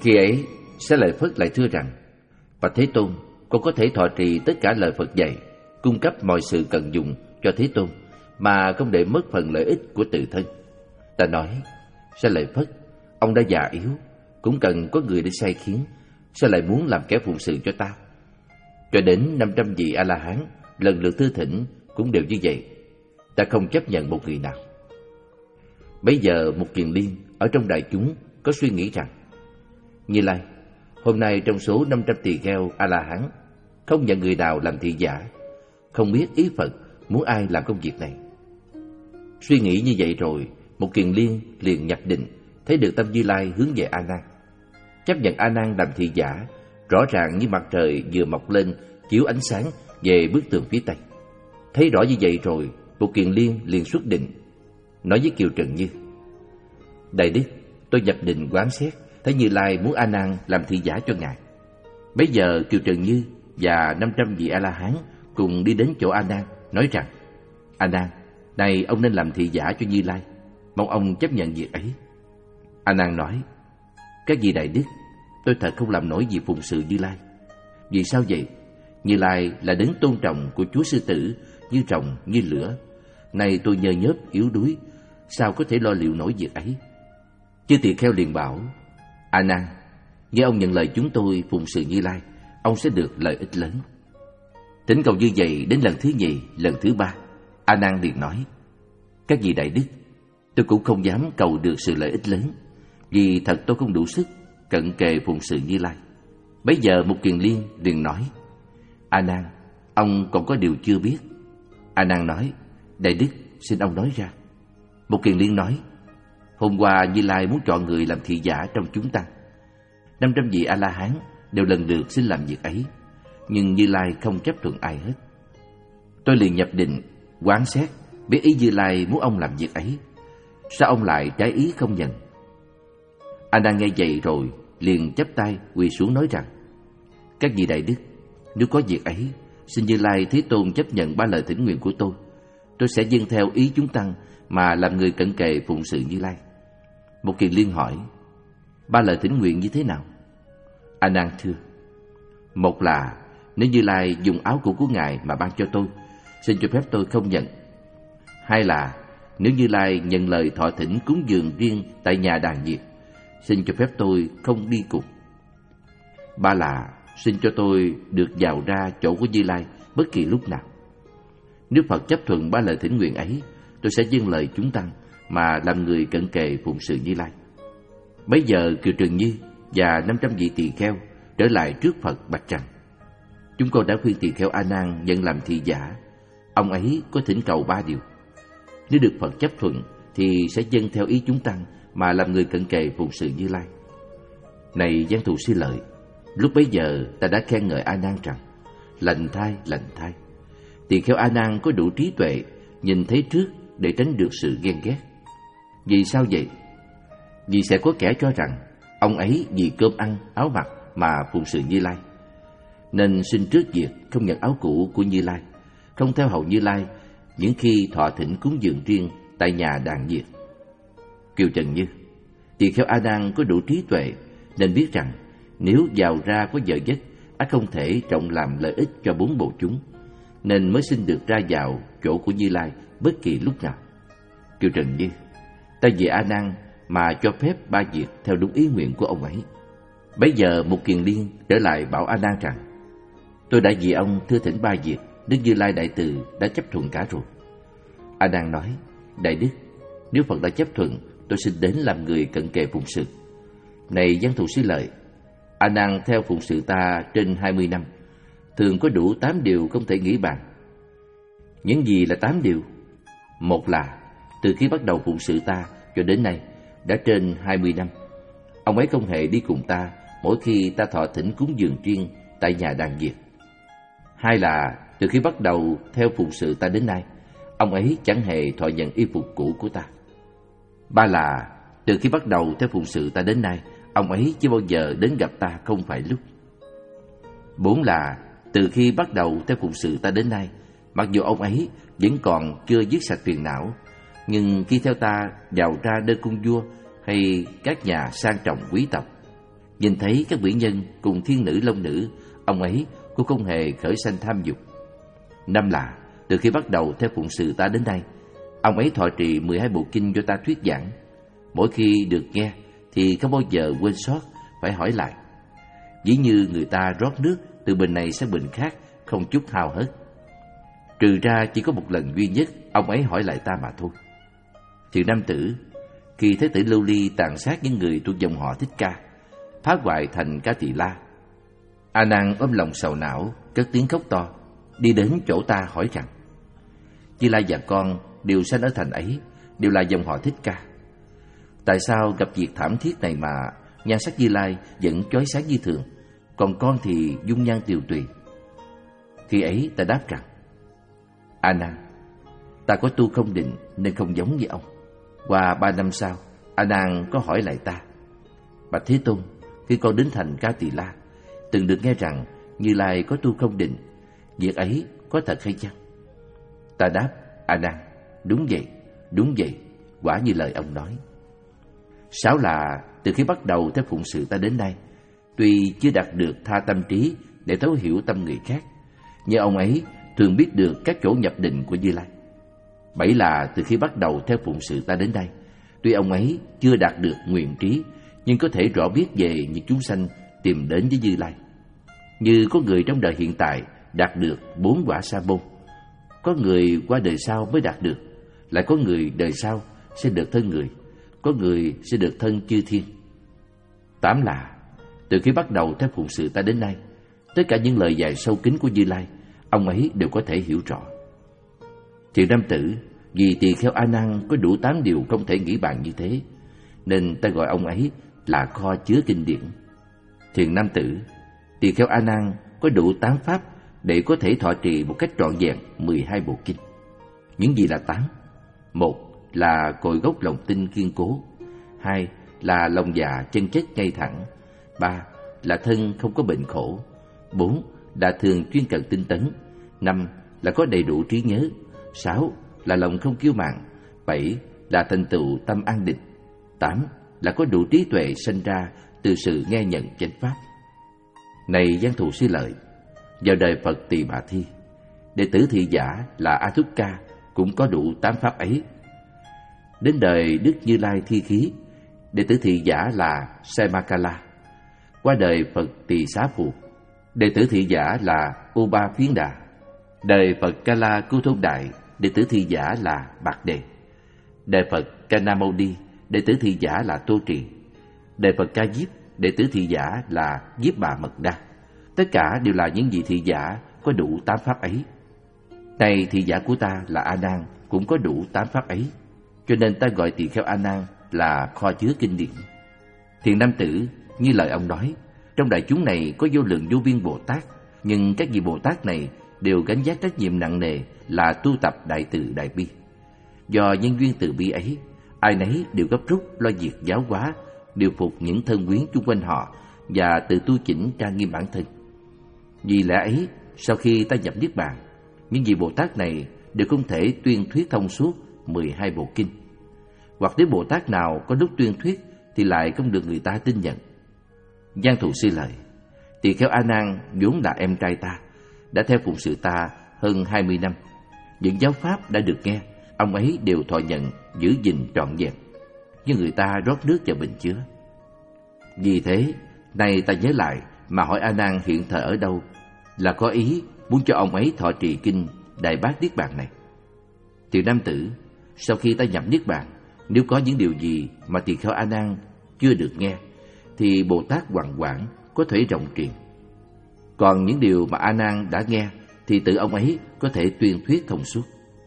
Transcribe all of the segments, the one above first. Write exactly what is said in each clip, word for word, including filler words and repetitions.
Khi ấy, Xá Lợi Phất lại thưa rằng: Bạch Thế Tôn, con có thể thọ trì tất cả lời Phật dạy, cung cấp mọi sự cần dùng cho Thế Tôn, mà không để mất phần lợi ích của tự thân. Ta nói: Xá Lợi Phất, ông đã già yếu, cũng cần có người để sai khiến, sao lại muốn làm kẻ phụng sự cho ta? Cho đến năm trăm vị A-la-hán lần lượt thư thỉnh cũng đều như vậy. Ta không chấp nhận một người nào. Bấy giờ một Kiền Liên ở trong đại chúng có suy nghĩ rằng: Như Lai, hôm nay trong số năm trăm tỳ kheo A-la-hán không nhận người nào làm thị giả, không biết ý Phật muốn ai làm công việc này. Suy nghĩ như vậy rồi, một Kiền Liên liền nhập định, thấy được tâm Như Lai hướng về A Nan, chấp nhận A Nan làm thị giả, rõ ràng như mặt trời vừa mọc lên chiếu ánh sáng về bức tường phía tây. Thấy rõ như vậy rồi, một Kiền Liên liền xuất định, nói với Kiều Trần Như: Đại Đức, tôi nhập định quán xét, thấy Như Lai muốn A Nan làm thị giả cho ngài. Bấy giờ Kiều Trần Như và năm trăm vị A La Hán cùng đi đến chỗ A Nan, nói rằng: A Nan, này ông nên làm thị giả cho Như Lai, mong ông chấp nhận việc ấy. A Nan nói: Các vị đại đức, tôi thật không làm nổi việc phụng sự Như Lai. Vì sao vậy? Như Lai là đấng tôn trọng của Chúa Sư Tử, như rồng như lửa. Nay tôi nhơ nhớp yếu đuối, sao có thể lo liệu nổi việc ấy? Chư tỳ kheo liền bảo: A Nan, nghe ông nhận lời chúng tôi phụng sự Như Lai, ông sẽ được lợi ích lớn. Thỉnh cầu như vậy đến lần thứ nhì, lần thứ ba, A Nan liền nói: Các vị đại đức, tôi cũng không dám cầu được sự lợi ích lớn, vì thật tôi không đủ sức cận kề phụng sự Như Lai. Bấy giờ một Kiền Liên liền nói: A Nan, ông còn có điều chưa biết. A Nan nói: Đại đức, xin ông nói ra. Một Kiền Liên nói: Hôm qua Như Lai muốn chọn người làm thị giả trong chúng tăng. Năm trăm vị A-la-hán đều lần lượt xin làm việc ấy, nhưng Như Lai không chấp thuận ai hết. Tôi liền nhập định, quán xét, biết ý Như Lai muốn ông làm việc ấy. Sao ông lại trái ý không nhận? A Nan nghe vậy rồi liền chắp tay quỳ xuống nói rằng: Các vị đại đức, nếu có việc ấy, xin Như Lai Thế Tôn chấp nhận ba lời thỉnh nguyện của tôi. Tôi sẽ dâng theo ý chúng tăng mà làm người cận kề phụng sự Như Lai. Một Kiền Liên hỏi: Ba lời thỉnh nguyện như thế nào? A Nan thưa: Một là nếu Như Lai dùng áo cũ của ngài mà ban cho tôi, xin cho phép tôi không nhận. Hai là nếu Như Lai nhận lời thọ thỉnh cúng dường riêng tại nhà đàn diệt, xin cho phép tôi không đi cùng. Ba là xin cho tôi được vào ra chỗ của Như Lai bất kỳ lúc nào. Nếu Phật chấp thuận ba lời thỉnh nguyện ấy, tôi sẽ dâng lời chúng tăng mà làm người cận kề phụng sự Như Lai. Bấy giờ Kiều Trần Như và năm trăm vị tỳ kheo trở lại trước Phật bạch rằng: Chúng con đã khuyên tỳ kheo A Nan nhận làm thị giả. Ông ấy có thỉnh cầu ba điều. Nếu được Phật chấp thuận thì sẽ dâng theo ý chúng tăng mà làm người cận kề phụng sự Như Lai. Này Giang Thù Sư Lợi, lúc bấy giờ ta đã khen ngợi A Nan rằng: Lành thai, lành thai. Tỳ kheo A Nan có đủ trí tuệ, nhìn thấy trước để tránh được sự ghen ghét. Vì sao vậy? Vì sẽ có kẻ cho rằng ông ấy vì cơm ăn, áo mặc mà phụng sự Như Lai, nên xin trước việc không nhận áo cũ của Như Lai, không theo hầu Như Lai những khi thọ thỉnh cúng dường riêng tại nhà đàn diệt. Kiều Trần Như: Tỳ kheo A Nan có đủ trí tuệ, nên biết rằng nếu vào ra có giờ giấc, ắt không thể trọng làm lợi ích cho bốn bộ chúng, nên mới xin được ra vào chỗ của Như Lai bất kỳ lúc nào. Kiều Trần Như: Ta vì A Nan mà cho phép ba việc theo đúng ý nguyện của ông ấy. Bấy giờ một Kiền Liên trở lại bảo A Nan rằng: Tôi đã vì ông thưa thỉnh ba việc, Đức Như Lai Đại Từ đã chấp thuận cả rồi. A Nan nói: Đại đức, nếu Phật đã chấp thuận, tôi xin đến làm người cận kề phụng sự. Này Văn Thù Sư Lợi, A Nan theo phụng sự ta trên hai mươi năm, thường có đủ tám điều không thể nghĩ bàn. Những gì là tám điều? Một là từ khi bắt đầu phụng sự ta cho đến nay đã trên hai mươi năm, ông ấy không hề đi cùng ta mỗi khi ta thọ thỉnh cúng dường riêng tại nhà đàn diệt. Hai là từ khi bắt đầu theo phụng sự ta đến nay, ông ấy chẳng hề thọ nhận y phục cũ của ta. Ba là từ khi bắt đầu theo phụng sự ta đến nay, ông ấy chưa bao giờ đến gặp ta không phải lúc. Bốn là từ khi bắt đầu theo phụng sự ta đến nay, mặc dù ông ấy vẫn còn chưa dứt sạch phiền não, nhưng khi theo ta vào ra nơi cung vua hay các nhà sang trọng quý tộc, Nhìn thấy các vĩ nhân cùng thiên nữ long nữ, ông ấy cũng không hề khởi sanh tham dục. Năm là từ khi bắt đầu theo phụng sự ta đến nay, ông ấy thọ trì mười hai bộ kinh do ta thuyết giảng. Mỗi khi được nghe thì không bao giờ quên sót phải hỏi lại. Dĩ như người ta rót nước từ bình này sang bình khác, không chút hao hớt. Trừ ra chỉ có một lần duy nhất ông ấy hỏi lại ta mà thôi. Thiện nam tử, khi Thái tử Lưu Ly tàn sát những người thuộc dòng họ Thích Ca, phá hoại thành Ca Tỳ La, A Nan ôm lòng sầu não, cất tiếng khóc to, đi đến chỗ ta hỏi rằng: Di Lai và con đều sanh ở thành ấy, đều là dòng họ Thích Ca. Tại sao gặp việc thảm thiết này mà nhan sắc Di Lai vẫn chói sáng như thường, còn con thì dung nhan tiều tụy? Khi ấy ta đáp rằng: A Nan, ta có tu không định nên không giống như ông. Qua ba năm sau, A Nan có hỏi lại ta: Bạch Thế Tôn, khi con đến thành Ca Tỳ La, từng được nghe rằng Như Lai có tu không định, việc ấy có thật hay chăng? Ta đáp: A Nan, đúng vậy, đúng vậy, quả như lời ông nói. Sáu là từ khi bắt đầu theo phụng sự ta đến nay, tuy chưa đạt được tha tâm trí để thấu hiểu tâm người khác, nhưng ông ấy thường biết được các chỗ nhập định của Như Lai. Bảy là từ khi bắt đầu theo phụng sự ta đến nay, tuy ông ấy chưa đạt được nguyện trí, nhưng có thể rõ biết về những chúng sanh tìm đến với Như Lai. Như có người trong đời hiện tại đạt được bốn quả sa môn, có người qua đời sau mới đạt được, lại có người đời sau sẽ được thân người, có người sẽ được thân chư thiên. Tám là từ khi bắt đầu theo phụng sự ta đến nay, tất cả những lời dạy sâu kín của Như Lai, ông ấy đều có thể hiểu rõ. Thiện nam tử, vì tỳ kheo A Nan có đủ tám điều không thể nghĩ bàn như thế, nên ta gọi ông ấy là kho chứa kinh điển. Thiện nam tử, tỳ kheo A Nan có đủ tám pháp để có thể thọ trì một cách trọn vẹn mười hai bộ kinh. Những gì là tám? Một là cội gốc lòng tin kiên cố. Hai là lòng dạ chân chất ngay thẳng. Ba là thân không có bệnh khổ. Bốn là thường chuyên cần tinh tấn. Năm là có đầy đủ trí nhớ. Sáu là lòng không kiêu mạn. Bảy là thành tựu tâm an định. Tám là có đủ trí tuệ sinh ra từ sự nghe nhận chánh pháp. Này Giang Thù Sư Lợi, vào đời Phật Tỳ Bà Thi, đệ tử thị giả là A Thúc Ca cũng có đủ tám pháp ấy. Đến đời Đức Như Lai Thi Khí, đệ tử thị giả là Saimakala. Qua đời Phật Tỳ Xá Phù, đệ tử thị giả là Uba Phiến Đà. Đời Phật Kala Cứu Thôn Đại, đệ tử thị giả là Bạc Đề. Đời Phật Kanamodi, đệ tử thị giả là Tô Trì. Đời Phật Ca Diếp, đệ tử thị giả là Diếp Bà Mật Đa. Tất cả đều là những vị thị giả có đủ tám pháp ấy. Này thị giả của ta là A Nan cũng có đủ tám pháp ấy, cho nên ta gọi tỳ kheo A Nan là kho chứa kinh điển. Thiện nam tử, như lời ông nói, trong đại chúng này có vô lượng vô biên Bồ Tát, nhưng các vị Bồ Tát này đều gánh vác trách nhiệm nặng nề là tu tập đại từ đại bi. Do nhân duyên từ bi ấy, ai nấy đều gấp rút lo việc giáo hóa, điều phục những thân quyến chung quanh họ và tự tu chỉnh trang nghiêm bản thân. Vì lẽ ấy, sau khi ta nhập niết bàn, những vị Bồ Tát này đều không thể tuyên thuyết thông suốt mười hai bộ kinh, hoặc nếu Bồ Tát nào có lúc tuyên thuyết thì lại không được người ta tin nhận. Giang Thù Sư Lợi, tỳ kheo A Nan vốn là em trai ta, đã theo phụng sự ta hơn hai mươi năm. Những giáo pháp đã được nghe, ông ấy đều thọ nhận, giữ gìn trọn vẹn, như người ta rót nước vào bình chứa. Vì thế, nay ta nhớ lại mà hỏi A Nan hiện thời ở đâu, là có ý muốn cho ông ấy thọ trì kinh Đại Bát Niết Bàn này. Thiện nam tử, sau khi ta nhập niết bàn, nếu có những điều gì mà tỳ kheo A Nan chưa được nghe, thì Bồ Tát Hoằng Quảng có thể rộng truyền. Còn những điều mà A Nan đã nghe thì tự ông ấy có thể tuyên thuyết thông suốt.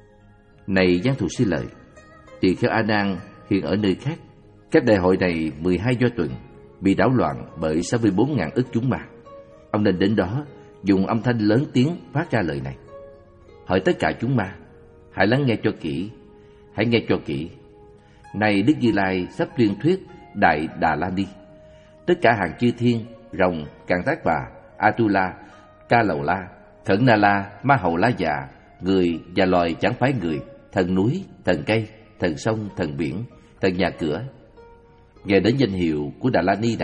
Này Giang Thù Sư Lợi, tỳ kheo A Nan hiện ở nơi khác. Cách đại hội này mười hai do tuần, bị đảo loạn bởi sáu mươi bốn ngàn ức chúng ma. Ông nên đến đó dùng âm thanh lớn tiếng phát ra lời này: Hỡi tất cả chúng ma, hãy lắng nghe cho kỹ, hãy nghe cho kỹ. Này Đức Như Lai sắp tuyên thuyết Đại Đà La Ni. Tất cả hàng chư thiên, rồng, Càn Tác Bà, Atula, Ca Lầu La, Khẩn Na La, Ma Hầu La Già, người và loài chẳng phải người, thần núi, thần cây, thần sông, thần biển, thần nhà cửa, nghe đến danh hiệu của Đà La Ni này,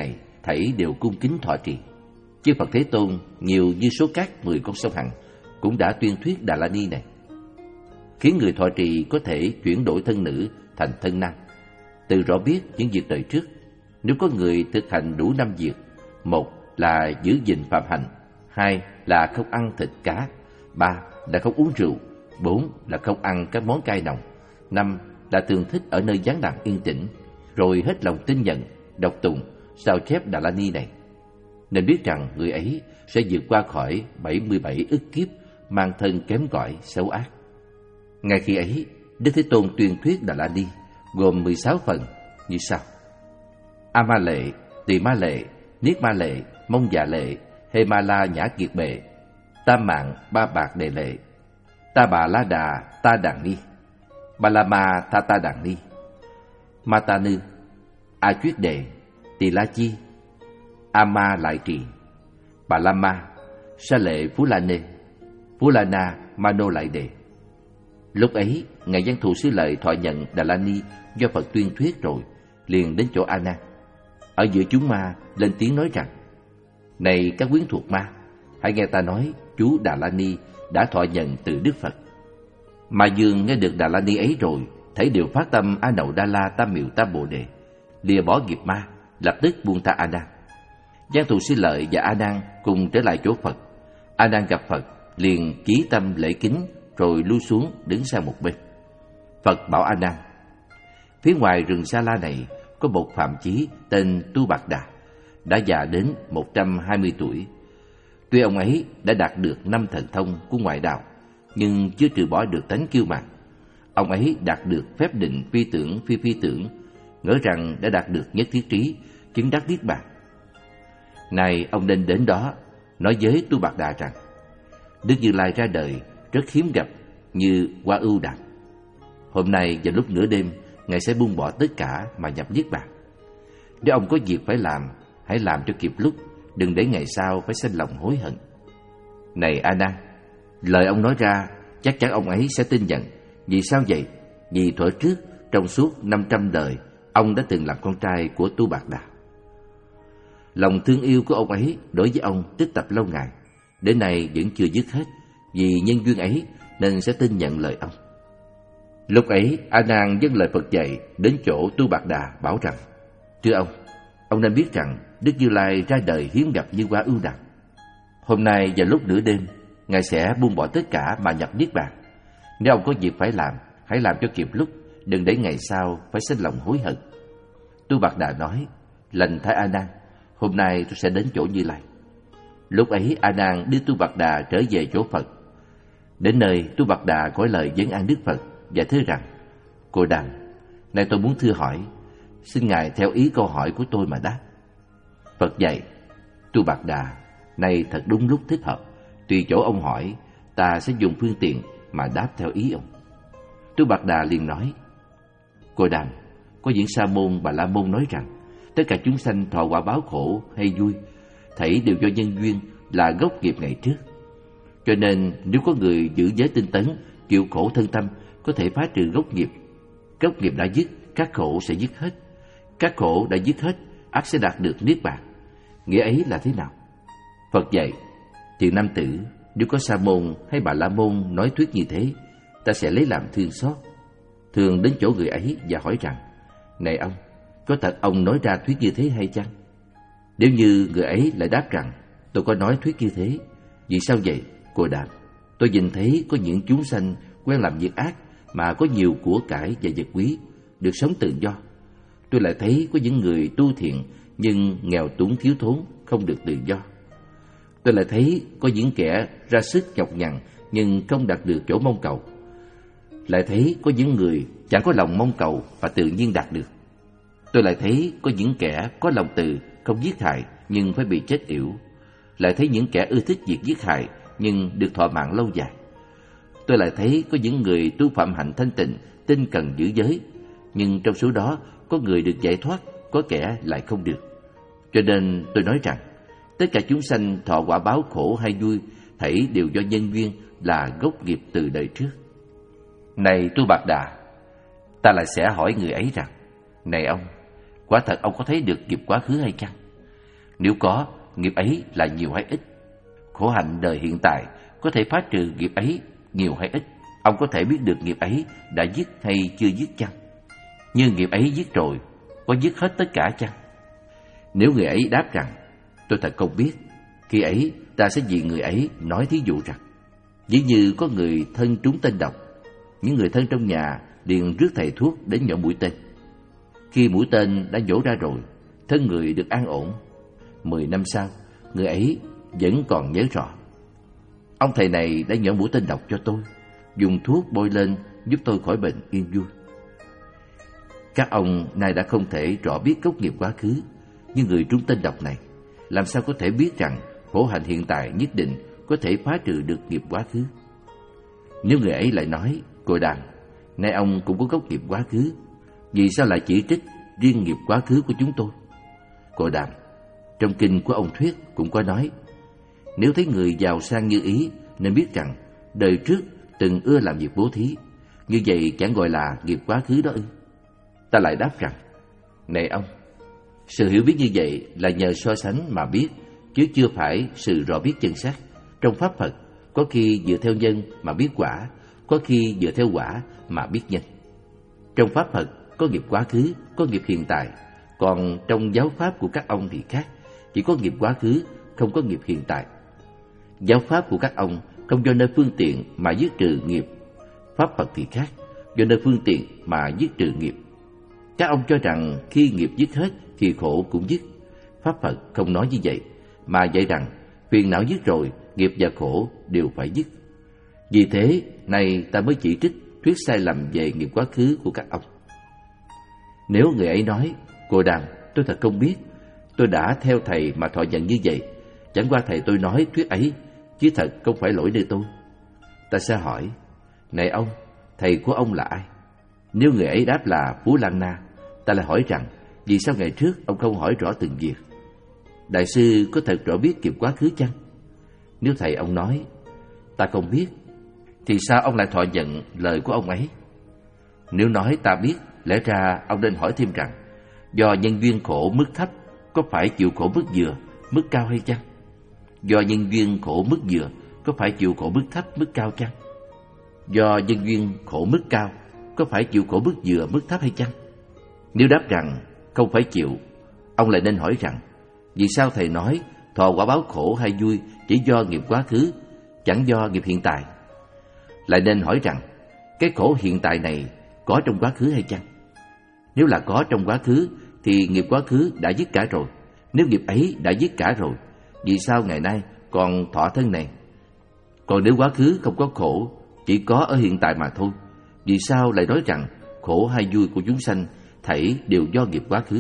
thảy đều cung kính thọ trì. Chư Phật Thế Tôn nhiều như số cát mười con sông Hằng cũng đã tuyên thuyết Đà La Ni này, khiến người thọ trì có thể chuyển đổi thân nữ thành thân nam, từ rõ biết những việc đời trước. Nếu có người thực hành đủ năm việc: một là giữ gìn phạm hạnh, hai là không ăn thịt cá, ba là không uống rượu, bốn là không ăn các món cay nồng, năm là thường thích ở nơi vắng lặng yên tĩnh, rồi hết lòng tin nhận, đọc tụng, sao chép Đà La Ni này, nên biết rằng người ấy sẽ vượt qua khỏi bảy mươi bảy ức kiếp mang thân kém cỏi xấu ác. Ngay khi ấy, Đức Thế Tôn tuyên thuyết Đà La Ni gồm mười sáu phần như sau: A Ma Lệ, Tỳ Ma Lệ, Niết Ma Lệ, Mông Dạ Lệ, Hê Ma La Nhã Kiệt Bệ, Tam Mạng Ba Bạc Đề Lệ, Ta Bà La Đà Ta Đàn Ni, Ba La Ma Tha Ta Đàn Ni, Ma Ta Nư, A Chuyết Đệ, Tỳ La Chi, A Ma Lại Trì, Bà La Ma, Sa Lệ Phú La Nê, Phú La Na Ma Nô Lại Đề. Lúc ấy, Ngài Văn Thù Sư Lợi thọ nhận Đà La Ni do Phật tuyên thuyết rồi, liền đến chỗ A Nan. Ở giữa chúng ma lên tiếng nói rằng: Này các quyến thuộc ma, hãy nghe ta nói chú Đà La Ni đã thọ nhận từ Đức Phật. Ma Dương nghe được Đà La Ni ấy rồi, thấy đều phát tâm A Nậu Đa La Tam Miệu Tam Bồ Đề, lìa bỏ nghiệp ma, lập tức buông tha A Nan. Văn Thù Sư Lợi và A Nan cùng trở lại chỗ Phật. A Nan gặp Phật liền chí tâm lễ kính, rồi lui xuống đứng sang một bên. Phật bảo A Nan: Phía ngoài rừng Sa La này có một phạm chí tên Tu Bạc Đà, đã già đến một trăm hai mươi tuổi. Tuy ông ấy đã đạt được năm thần thông của ngoại đạo, nhưng chưa trừ bỏ được tánh kiêu mạn. Ông ấy đạt được phép định phi tưởng phi phi tưởng, ngỡ rằng đã đạt được nhất thiết trí, chứng đắc niết bàn. Này ông nên đến đó nói với Tu Bạc Đà rằng: Đức Như Lai ra đời rất hiếm gặp như hoa ưu đàm. Hôm nay vào lúc nửa đêm, Ngài sẽ buông bỏ tất cả mà nhập niết bàn. Nếu ông có việc phải làm, hãy làm cho kịp lúc, đừng để ngày sau phải sinh lòng hối hận. Này A Nan, lời ông nói ra chắc chắn ông ấy sẽ tin nhận. Vì sao vậy? Vì thuở trước, trong suốt năm trăm đời, ông đã từng làm con trai của Tu Bạc Đà. Lòng thương yêu của ông ấy đối với ông tích tập lâu ngày, đến nay vẫn chưa dứt hết. Vì nhân duyên ấy nên sẽ tin nhận lời ông. Lúc ấy, A Nan dâng lời Phật dạy đến chỗ Tu Bạc Đà bảo rằng: Thưa ông, ông nên biết rằng Đức Như Lai ra đời hiếm gặp như hoa ưu đàm. Hôm nay vào lúc nửa đêm, Ngài sẽ buông bỏ tất cả mà nhập niết bàn. Nếu ông có việc phải làm, hãy làm cho kịp lúc, đừng để ngày sau phải sinh lòng hối hận. Tu Bạc Đà nói: Lành thay A Nan, hôm nay tôi sẽ đến chỗ Như Lai. Lúc ấy A Nan đưa Tu Bạc Đà trở về chỗ Phật. Đến nơi, Tu Bạc Đà có lời vấn an Đức Phật và thưa rằng: Cô Đàm, nay tôi muốn thưa hỏi, xin Ngài theo ý câu hỏi của tôi mà đáp. Phật dạy: Tu Bạc Đà, nay thật đúng lúc thích hợp, tùy chỗ ông hỏi, ta sẽ dùng phương tiện mà đáp theo ý ông. Tu Bạc Đà liền nói: Cô Đàm, có những sa môn Bà La Môn nói rằng tất cả chúng sanh thọ quả báo khổ hay vui, thảy đều do nhân duyên là gốc nghiệp ngày trước. Cho nên nếu có người giữ giới tinh tấn, chịu khổ thân tâm, có thể phá trừ gốc nghiệp. Gốc nghiệp đã dứt, các khổ sẽ dứt hết. Các khổ đã dứt hết, ắt sẽ đạt được niết bàn. Nghĩa ấy là thế nào? Phật dạy: Thiện nam tử, nếu có sa môn hay Bà La Môn nói thuyết như thế, ta sẽ lấy làm thương xót, thường đến chỗ người ấy và hỏi rằng: Này ông, có thật ông nói ra thuyết như thế hay chăng? Nếu như người ấy lại đáp rằng: Tôi có nói thuyết như thế. Vì sao vậy? Cô Đàm, tôi nhìn thấy có những chúng sanh quen làm việc ác mà có nhiều của cải và vật quý, được sống tự do. Tôi lại thấy có những người tu thiện nhưng nghèo túng thiếu thốn, không được tự do. Tôi lại thấy có những kẻ ra sức nhọc nhằn nhưng không đạt được chỗ mong cầu. Lại thấy có những người chẳng có lòng mong cầu và tự nhiên đạt được. Tôi lại thấy có những kẻ có lòng từ, không giết hại nhưng phải bị chết yểu. Lại thấy những kẻ ưa thích việc giết hại nhưng được thọ mạng lâu dài. Tôi lại thấy có những người tu phạm hạnh thanh tịnh, tinh cần giữ giới, nhưng trong số đó có người được giải thoát, có kẻ lại không được. Cho nên tôi nói rằng tất cả chúng sanh thọ quả báo khổ hay vui, thảy đều do nhân duyên là gốc nghiệp từ đời trước. Này Tu Bạc Đà, ta lại sẽ hỏi người ấy rằng: Này ông, quả thật ông có thấy được nghiệp quá khứ hay chăng? Nếu có, nghiệp ấy là nhiều hay ít? Khổ hạnh đời hiện tại có thể phá trừ nghiệp ấy nhiều hay ít? Ông có thể biết được nghiệp ấy đã dứt hay chưa dứt chăng? Nhưng nghiệp ấy dứt rồi, có dứt hết tất cả chăng? Nếu người ấy đáp rằng, tôi thật không biết, khi ấy ta sẽ vì người ấy nói thí dụ rằng, ví như có người thân trúng tên độc, những người thân trong nhà liền rước thầy thuốc đến nhổ mũi tên. Khi mũi tên đã nhổ ra rồi, thân người được an ổn. Mười năm sau, người ấy vẫn còn nhớ rõ. Ông thầy này đã nhổ mũi tên độc cho tôi, dùng thuốc bôi lên giúp tôi khỏi bệnh yên vui. Các ông nay đã không thể rõ biết gốc nghiệp quá khứ, nhưng người trúng tên độc này làm sao có thể biết rằng khổ hạnh hiện tại nhất định có thể phá trừ được nghiệp quá khứ? Nếu người ấy lại nói, Cội Đàm, nay ông cũng có gốc nghiệp quá khứ, vì sao lại chỉ trích riêng nghiệp quá khứ của chúng tôi? Cội Đàm, trong kinh của ông Thuyết cũng có nói, nếu thấy người giàu sang như ý nên biết rằng đời trước từng ưa làm việc bố thí, như vậy chẳng gọi là nghiệp quá khứ đó ư? Ta lại đáp rằng, này ông, sự hiểu biết như vậy là nhờ so sánh mà biết, chứ chưa phải sự rõ biết chân xác. Trong pháp Phật, có khi dựa theo nhân mà biết quả, có khi dựa theo quả mà biết nhân. Trong pháp Phật có nghiệp quá khứ, có nghiệp hiện tại, còn trong giáo pháp của các ông thì khác, chỉ có nghiệp quá khứ, không có nghiệp hiện tại. Giáo pháp của các ông không do nơi phương tiện mà dứt trừ nghiệp, pháp Phật thì khác, do nơi phương tiện mà dứt trừ nghiệp. Các ông cho rằng khi nghiệp dứt hết thì khổ cũng dứt. Pháp Phật không nói như vậy, mà dạy rằng phiền não dứt rồi, nghiệp và khổ đều phải dứt. Vì thế, nay ta mới chỉ trích thuyết sai lầm về nghiệp quá khứ của các ông. Nếu người ấy nói, Cội Đàm, tôi thật không biết, tôi đã theo thầy mà thọ nhận như vậy, chẳng qua thầy tôi nói thuyết ấy, chứ thật không phải lỗi nơi tôi. Ta sẽ hỏi, này ông, thầy của ông là ai? Nếu người ấy đáp là Phú Lan Na, ta lại hỏi rằng, vì sao ngày trước ông không hỏi rõ từng việc? Đại sư có thật rõ biết nghiệp quá khứ chăng? Nếu thầy ông nói, ta không biết, thì sao ông lại thọ nhận lời của ông ấy? Nếu nói ta biết, lẽ ra ông nên hỏi thêm rằng, do nhân duyên khổ mức thấp, có phải chịu khổ mức vừa, mức cao hay chăng? Do nhân duyên khổ mức vừa, có phải chịu khổ mức thấp, mức cao chăng? Do nhân duyên khổ mức cao, có phải chịu khổ mức vừa, mức thấp hay chăng? Nếu đáp rằng không phải chịu, ông lại nên hỏi rằng, vì sao thầy nói thọ quả báo khổ hay vui chỉ do nghiệp quá khứ, chẳng do nghiệp hiện tại? Lại nên hỏi rằng, cái khổ hiện tại này có trong quá khứ hay chăng? Nếu là có trong quá khứ, thì nghiệp quá khứ đã dứt cả rồi. Nếu nghiệp ấy đã dứt cả rồi, vì sao ngày nay còn thọ thân này? Còn nếu quá khứ không có khổ, chỉ có ở hiện tại mà thôi, vì sao lại nói rằng khổ hay vui của chúng sanh thảy đều do nghiệp quá khứ?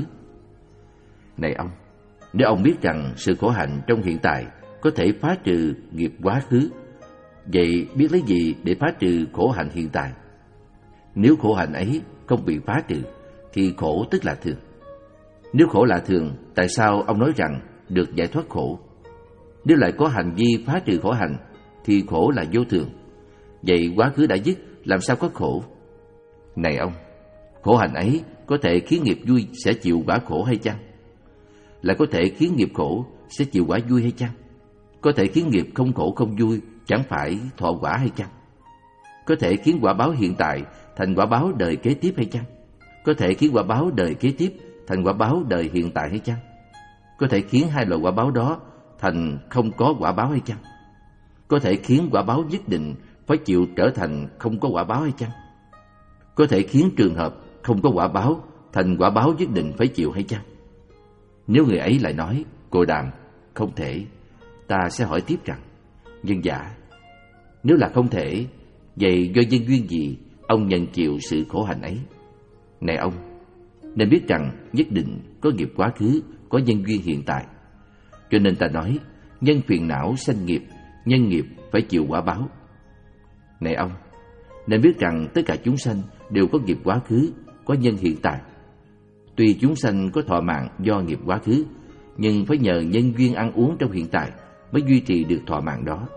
Này ông, nếu ông biết rằng sự khổ hạnh trong hiện tại có thể phá trừ nghiệp quá khứ, vậy biết lấy gì để phá trừ khổ hạnh hiện tại? Nếu khổ hạnh ấy không bị phá trừ, thì khổ tức là thường. Nếu khổ là thường, tại sao ông nói rằng được giải thoát khổ? Nếu lại có hành vi phá trừ khổ hạnh, thì khổ là vô thường. Vậy quá khứ đã dứt, làm sao có khổ? Này ông, khổ hạnh ấy có thể khiến nghiệp vui sẽ chịu quả khổ hay chăng? Lại có thể khiến nghiệp khổ sẽ chịu quả vui hay chăng? Có thể khiến nghiệp không khổ không vui chẳng phải thọ quả hay chăng? Có thể khiến quả báo hiện tại thành quả báo đời kế tiếp hay chăng? Có thể khiến quả báo đời kế tiếp thành quả báo đời hiện tại hay chăng? Có thể khiến hai loại quả báo đó thành không có quả báo hay chăng? Có thể khiến quả báo nhất định phải chịu trở thành không có quả báo hay chăng? Có thể khiến trường hợp không có quả báo thành quả báo nhất định phải chịu hay chăng? Nếu người ấy lại nói, Cội Đàm, không thể, ta sẽ hỏi tiếp rằng, nhân giả, nếu là không thể, vậy do nhân duyên gì ông nhận chịu sự khổ hạnh ấy? Này ông, nên biết rằng nhất định có nghiệp quá khứ, có nhân duyên hiện tại. Cho nên ta nói, nhân phiền não sanh nghiệp, nhân nghiệp phải chịu quả báo. Này ông, nên biết rằng tất cả chúng sanh đều có nghiệp quá khứ, có nhân hiện tại. Tuy chúng sanh có thọ mạng do nghiệp quá khứ, nhưng phải nhờ nhân duyên ăn uống trong hiện tại mới duy trì được thọ mạng đó.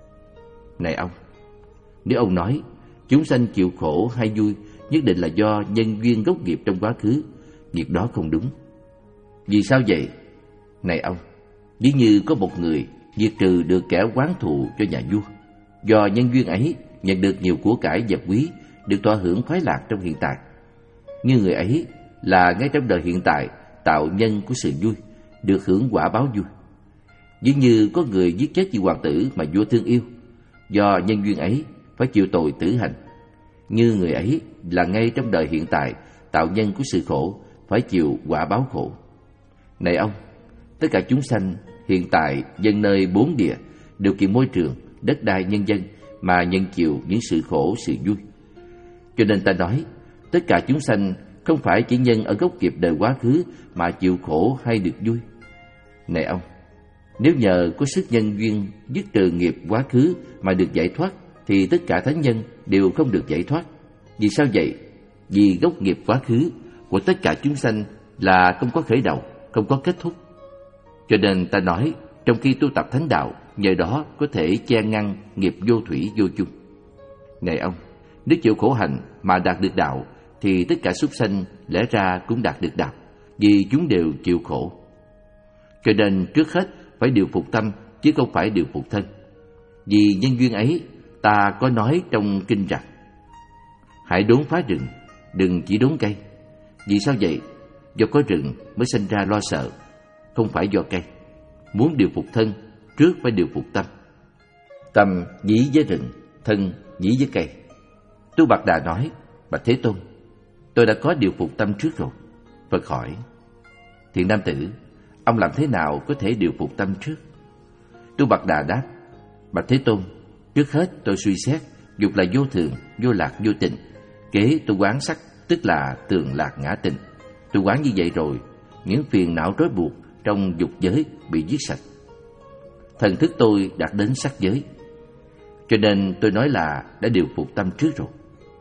Này ông, nếu ông nói chúng sanh chịu khổ hay vui nhất định là do nhân duyên gốc nghiệp trong quá khứ, việc đó không đúng. Vì sao vậy? Này ông, Ví như có một người diệt trừ được kẻ oán thù cho nhà vua, do nhân duyên ấy nhận được nhiều của cải vật quý, được thọ hưởng khoái lạc trong hiện tại. Như người ấy là ngay trong đời hiện tại tạo nhân của sự vui, được hưởng quả báo vui. Ví như có người giết chết vị hoàng tử mà vua thương yêu, do nhân duyên ấy phải chịu tội tử hành. Như người ấy là ngay trong đời hiện tại tạo nhân của sự khổ, phải chịu quả báo khổ. Này ông, tất cả chúng sanh hiện tại dân nơi bốn địa, điều kiện môi trường, đất đai, nhân dân mà nhận chịu những sự khổ, sự vui. Cho nên ta nói, tất cả chúng sanh không phải chỉ nhân ở gốc nghiệp đời quá khứ mà chịu khổ hay được vui. Này ông, nếu nhờ có sức nhân duyên dứt trừ nghiệp quá khứ mà được giải thoát, thì tất cả thánh nhân đều không được giải thoát. Vì sao vậy? Vì gốc nghiệp quá khứ của tất cả chúng sanh là không có khởi đầu, không có kết thúc. Cho nên ta nói, trong khi tu tập thánh đạo, nhờ đó có thể che ngăn nghiệp vô thủy vô chung. Này ông, nếu chịu khổ hạnh mà đạt được đạo, thì tất cả súc sanh lẽ ra cũng đạt được đạo, vì chúng đều chịu khổ. Cho nên trước hết phải điều phục tâm, chứ không phải điều phục thân. Vì nhân duyên ấy, ta có nói trong kinh rằng: hãy đốn phá rừng, đừng chỉ đốn cây. Vì sao vậy? Do có rừng mới sinh ra lo sợ, không phải do cây. Muốn điều phục thân, trước phải điều phục tâm. Tâm dí với rừng, thân dí với cây. Tu Bạt Đà nói: bạch Thế Tôn, tôi đã có điều phục tâm trước rồi. Phật hỏi: thiện nam tử, ông làm thế nào có thể điều phục tâm trước? Tu Bạt Đà đáp: bạch Thế Tôn, trước hết tôi suy xét dục là vô thường, vô lạc, vô tịnh. Kế tôi quán sắc, tức là tường lạc ngã tịnh. Tôi quán như vậy rồi, những phiền não trói buộc trong dục giới bị giết sạch. Thần thức tôi đạt đến sắc giới. Cho nên tôi nói là đã điều phục tâm trước rồi.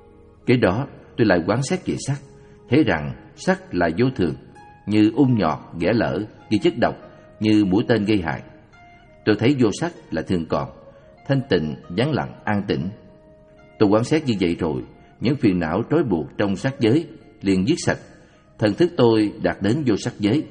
Kế đó tôi lại quán xét về sắc, thấy rằng sắc là vô thường, như ung nhọt, ghẻ lở, như chất độc, như mũi tên gây hại. Tôi thấy vô sắc là thường còn, thanh tịnh, vắng lặng, an tĩnh. Tôi quán xét như vậy rồi, những phiền não trói buộc trong sắc giới liền giết sạch. Thần thức tôi đạt đến vô sắc giới.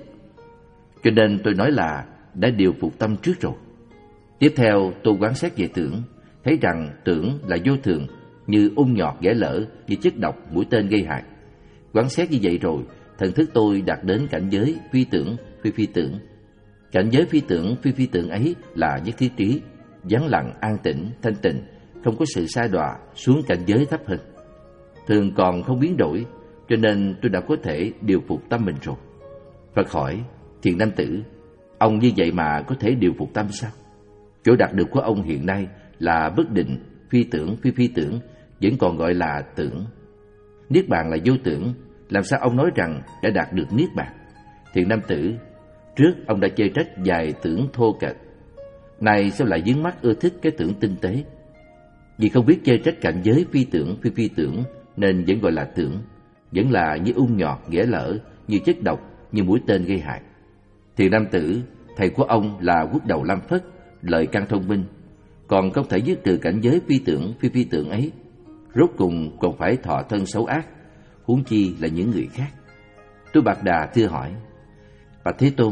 Cho nên tôi nói là đã điều phục tâm trước rồi. Tiếp theo tôi quán xét về tưởng, thấy rằng tưởng là vô thường, như ung nhọt, ghẻ lở, như chất độc, mũi tên gây hại. Quán xét như vậy rồi, thần thức tôi đạt đến cảnh giới phi tưởng, phi phi tưởng. Cảnh giới phi tưởng, phi phi tưởng ấy là nhất thiết trí, vắng lặng, an tĩnh, thanh tịnh, không có sự sa đọa xuống cảnh giới thấp hơn. Thường còn không biến đổi, cho nên tôi đã có thể điều phục tâm mình rồi. Phật hỏi: thiện nam tử, ông như vậy mà có thể điều phục tâm sao? Chỗ đạt được của ông hiện nay là bất định, phi tưởng, phi phi tưởng, vẫn còn gọi là tưởng. Niết bàn là vô tưởng, làm sao ông nói rằng đã đạt được niết bàn? Thiện nam tử, trước ông đã chê trách vài tưởng thô kệch, nay sao lại vướng mắc ưa thích cái tưởng tinh tế? Vì không biết chê trách cảnh giới phi tưởng, phi phi tưởng, nên vẫn gọi là tưởng, vẫn là như ung nhọt, ghẻ lở, như chất độc, như mũi tên gây hại. Thiện nam tử, thầy của ông là Quốc Đầu Lam Phất, lợi căn thông minh, còn không thể dứt trừ cảnh giới phi tưởng, phi phi tưởng ấy, rốt cùng còn phải thọ thân xấu ác, huống chi là những người khác. Tu Bạt Đà thưa hỏi: bạch Thế Tôn,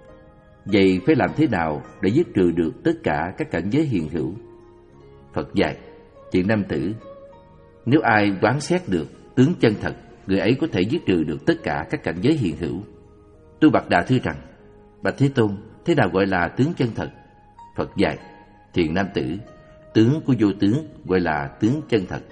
vậy phải làm thế nào để dứt trừ được tất cả các cảnh giới hiện hữu? Phật dạy: thiện nam tử, nếu ai quán xét được tướng chân thật, người ấy có thể dứt trừ được tất cả các cảnh giới hiện hữu. Tu Bạt Đà thưa rằng: bạch Thế Tôn, thế nào gọi là tướng chân thật? Phật dạy: thiện nam tử, tướng của vô tướng gọi là tướng chân thật.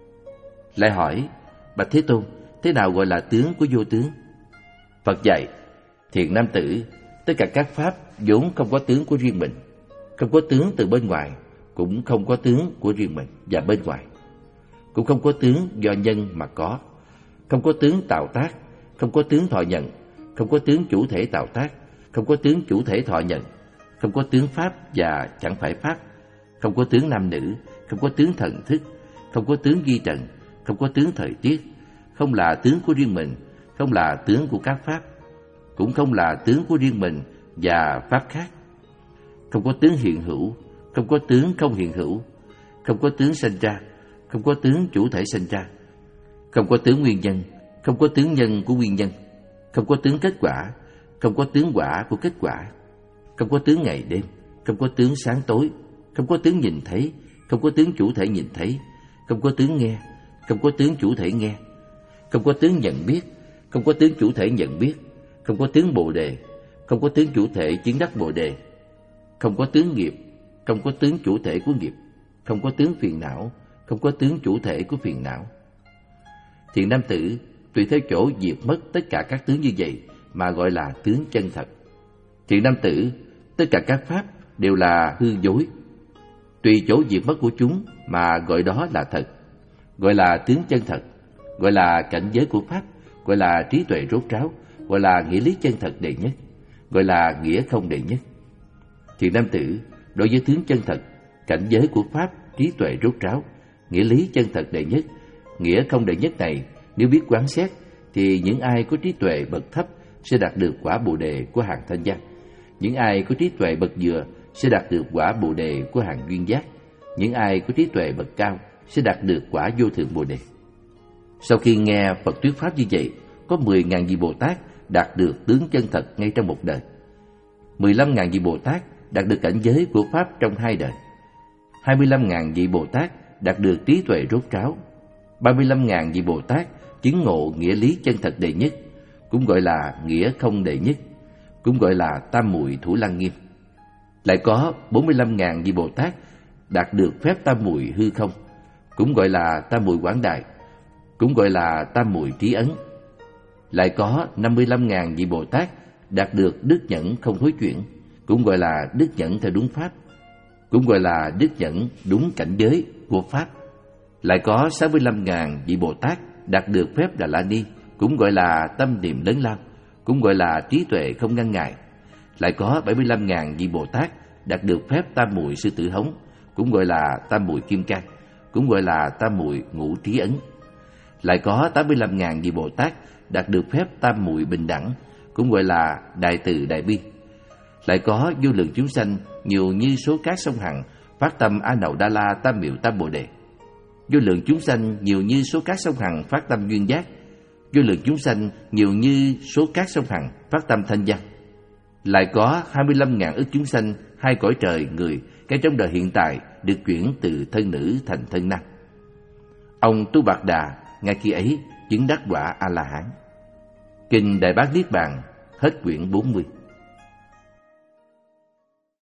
Lại hỏi: bạch Thế Tôn, thế nào gọi là tướng của vô tướng? Phật dạy: thiện nam tử, tất cả các pháp vốn không có tướng của riêng mình, không có tướng từ bên ngoài, cũng không có tướng của riêng mình và bên ngoài, cũng không có tướng do nhân mà có, không có tướng tạo tác, không có tướng thọ nhận, không có tướng chủ thể tạo tác, không có tướng chủ thể thọ nhận, không có tướng pháp và chẳng phải pháp, không có tướng nam nữ, không có tướng thần thức, không có tướng ghi trần, không có tướng thời tiết, không là tướng của riêng mình, không là tướng của các pháp, cũng không là tướng của riêng mình và pháp khác, không có tướng hiện hữu, không có tướng không hiện hữu, không có tướng sinh ra, không có tướng chủ thể sinh ra, không có tướng nguyên nhân, không có tướng nhân của nguyên nhân, không có tướng kết quả, không có tướng quả của kết quả. không có tướng ngày đêm, không có tướng sáng tối, không có tướng nhìn thấy, không có tướng chủ thể nhìn thấy, không có tướng nghe, không có tướng chủ thể nghe, không có tướng nhận biết, không có tướng chủ thể nhận biết, không có tướng bồ đề, không có tướng chủ thể chứng đắc bồ đề, không có tướng nghiệp, không có tướng chủ thể của nghiệp, không có tướng phiền não, không có tướng chủ thể của phiền não. Thiện nam tử tùy theo chỗ diệt mất tất cả các tướng như vậy mà gọi là tướng chân thật. Thiện nam tử, tất cả các pháp đều là hư dối, tùy chỗ diệt mất của chúng mà gọi đó là thật, gọi là tướng chân thật, gọi là cảnh giới của pháp, gọi là trí tuệ rốt ráo, gọi là nghĩa lý chân thật đệ nhất, gọi là nghĩa không đệ nhất. Thiện nam tử, đối với tướng chân thật, cảnh giới của pháp, trí tuệ rốt ráo, nghĩa lý chân thật đệ nhất, nghĩa không đệ nhất này, nếu biết quán xét thì những ai có trí tuệ bậc thấp sẽ đạt được quả bồ đề của hàng thanh văn. Những ai có trí tuệ bậc vừa sẽ đạt được quả bồ đề của hàng duyên giác. Những ai có trí tuệ bậc cao sẽ đạt được quả vô thượng bồ đề. Sau khi nghe Phật thuyết pháp như vậy, có mười ngàn vị Bồ Tát đạt được tướng chân thật ngay trong một đời. Mười lăm ngàn vị Bồ Tát đạt được cảnh giới của pháp trong hai đời. Hai mươi lăm ngàn vị Bồ Tát đạt được trí tuệ rốt ráo. Ba mươi lăm ngàn vị Bồ Tát chứng ngộ nghĩa lý chân thật đệ nhất, cũng gọi là nghĩa không đệ nhất, cũng gọi là tam muội thủ lăng nghiêm. Lại có bốn mươi lăm ngàn vị Bồ Tát đạt được phép tam muội hư không, cũng gọi là tam muội quảng đại, cũng gọi là tam muội trí ấn. Lại có năm mươi lăm ngàn vị Bồ Tát đạt được đức nhẫn không hối chuyển, cũng gọi là đức nhẫn theo đúng pháp, cũng gọi là đức nhẫn đúng cảnh giới của pháp. Lại có sáu mươi lăm ngàn vị Bồ Tát đạt được phép Đà La Ni, cũng gọi là tâm niệm lớn lao, cũng gọi là trí tuệ không ngăn ngại. Lại có bảy mươi lăm ngàn vị Bồ Tát đạt được phép tam muội sư tử hống, cũng gọi là tam muội kim cang, cũng gọi là tam muội ngũ trí ấn. Lại có tám mươi lăm ngàn vị Bồ Tát đạt được phép tam muội bình đẳng, cũng gọi là đại từ đại bi. Lại có vô lượng chúng sanh nhiều như số cát sông Hằng phát tâm A Nậu Đa La tam miệu tam bồ đề. Vô lượng chúng sanh nhiều như số cát sông Hằng phát tâm duyên giác. Vô lượng chúng sanh nhiều như số cát sông Hằng phát tâm thanh văn. Lại có hai mươi lăm ngàn ức chúng sanh hai cõi trời người cái trong đời hiện tại được chuyển từ thân nữ thành thân nam. Ông Tu Bạc Đà ngay khi ấy chứng đắc quả A La Hán. Kinh Đại Bát Niết Bàn hết quyển bốn mươi.